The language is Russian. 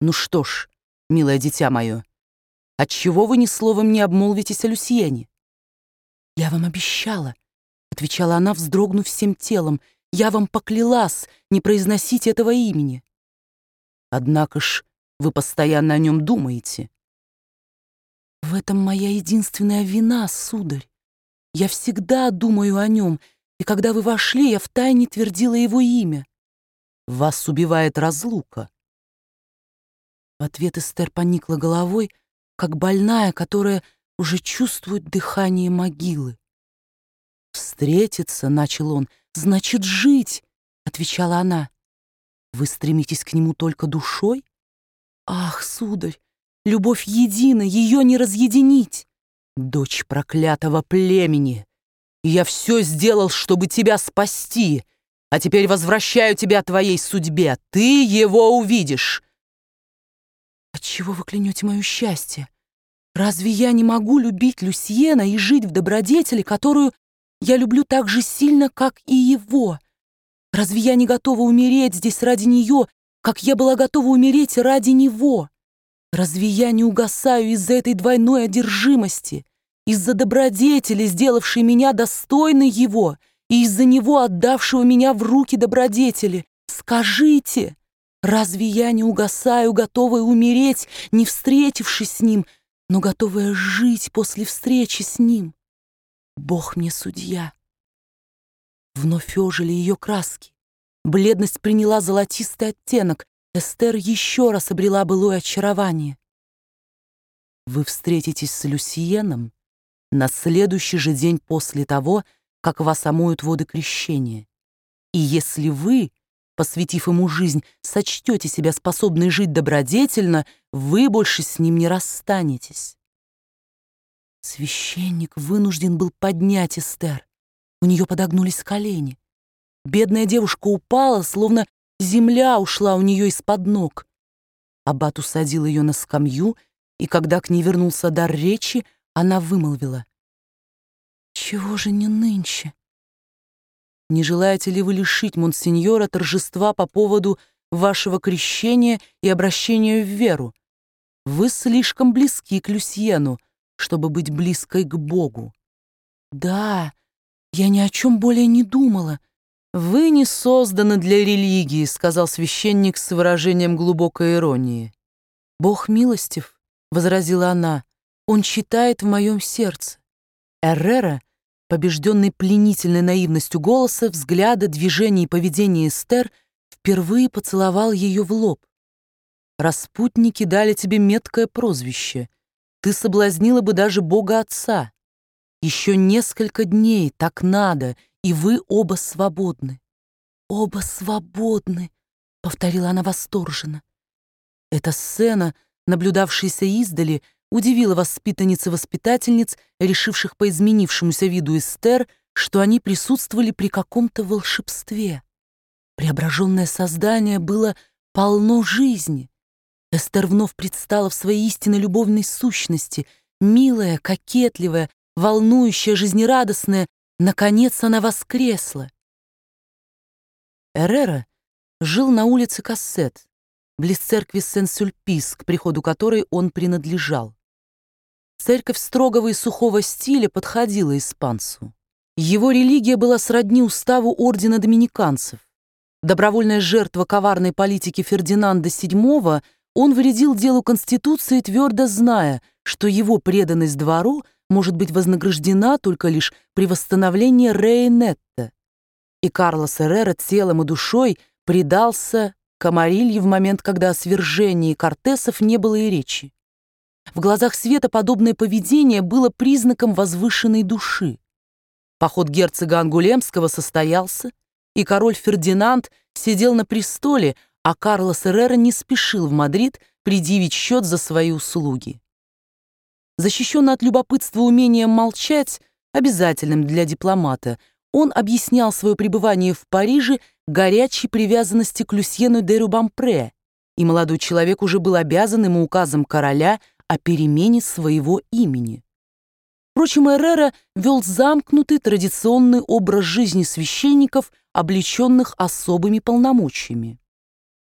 Ну что ж, милое дитя мое, отчего вы ни словом не обмолвитесь о Люсьене? «Я вам обещала», — отвечала она, вздрогнув всем телом, «я вам поклялась не произносить этого имени». «Однако ж вы постоянно о нем думаете». «В этом моя единственная вина, сударь. Я всегда думаю о нем, и когда вы вошли, я втайне твердила его имя». «Вас убивает разлука». В ответ Эстер поникла головой, как больная, которая уже чувствует дыхание могилы. «Встретиться», — начал он, — «значит жить», — отвечала она. «Вы стремитесь к нему только душой? Ах, сударь, любовь едина, ее не разъединить. Дочь проклятого племени, и я все сделал, чтобы тебя спасти, а теперь возвращаю тебя твоей судьбе. Ты его увидишь». «Отчего вы клянете мое счастье? Разве я не могу любить Люсьена и жить в добродетели, которую я люблю так же сильно, как и его? Разве я не готова умереть здесь ради нее, как я была готова умереть ради него? Разве я не угасаю из-за этой двойной одержимости, из-за добродетели, сделавшей меня достойной его, и из-за него, отдавшего меня в руки добродетели? Скажите, разве я не угасаю, готовая умереть, не встретившись с ним, но готовая жить после встречи с ним? Бог мне судья». Вновь ожили ее краски. Бледность приняла золотистый оттенок. Эстер еще раз обрела былое очарование. «Вы встретитесь с Люсьеном на следующий же день после того, как вас омоют воды крещения. И если вы, посвятив ему жизнь, сочтете себя способной жить добродетельно, вы больше с ним не расстанетесь». Священник вынужден был поднять Эстер. У нее подогнулись колени. Бедная девушка упала, словно земля ушла у нее из-под ног. Аббат усадил ее на скамью, и когда к ней вернулся дар речи, она вымолвила: «Чего же не нынче? Не желаете ли вы лишить монсеньора торжества по поводу вашего крещения и обращения в веру? Вы слишком близки к Люсьену, чтобы быть близкой к Богу». «Да, я ни о чем более не думала». «Вы не созданы для религии», — сказал священник с выражением глубокой иронии. «Бог милостив», — возразила она, — «Он читает в моем сердце». Эррера, побежденный пленительной наивностью голоса, взгляда, движений и поведения Эстер, впервые поцеловал ее в лоб. «Распутники дали тебе меткое прозвище. Ты соблазнила бы даже Бога Отца. Еще несколько дней, так надо, и вы оба свободны». «Оба свободны», — повторила она восторженно. Эта сцена, наблюдавшаяся издали, удивила воспитанниц и воспитательниц, решивших по изменившемуся виду Эстер, что они присутствовали при каком-то волшебстве. Преображенное создание было полно жизни. Эстер вновь предстала в своей истинной любовной сущности, милая, кокетливая, волнующая, жизнерадостная. Наконец она воскресла. Эррера жил на улице Кассет, близ церкви Сен-Сюльпис, к приходу которой он принадлежал. Церковь строгого и сухого стиля подходила испанцу. Его религия была сродни уставу ордена доминиканцев. Добровольная жертва коварной политики Фердинанда VII, он вредил делу Конституции, твердо зная, что его преданность двору может быть вознаграждена только лишь при восстановлении Рейнетта. И Карлос Эррера телом и душой предался Камарилье в момент, когда о свержении Кортесов не было и речи. В глазах света подобное поведение было признаком возвышенной души. Поход герцога Ангулемского состоялся, и король Фердинанд сидел на престоле, а Карлос Эррера не спешил в Мадрид предъявить счет за свои услуги. Защищенный от любопытства умением молчать, обязательным для дипломата, он объяснял свое пребывание в Париже горячей привязанности к Люсьену де Рубампре, и молодой человек уже был обязан ему указом короля о перемене своего имени. Впрочем, Эррера вел замкнутый традиционный образ жизни священников, облеченных особыми полномочиями.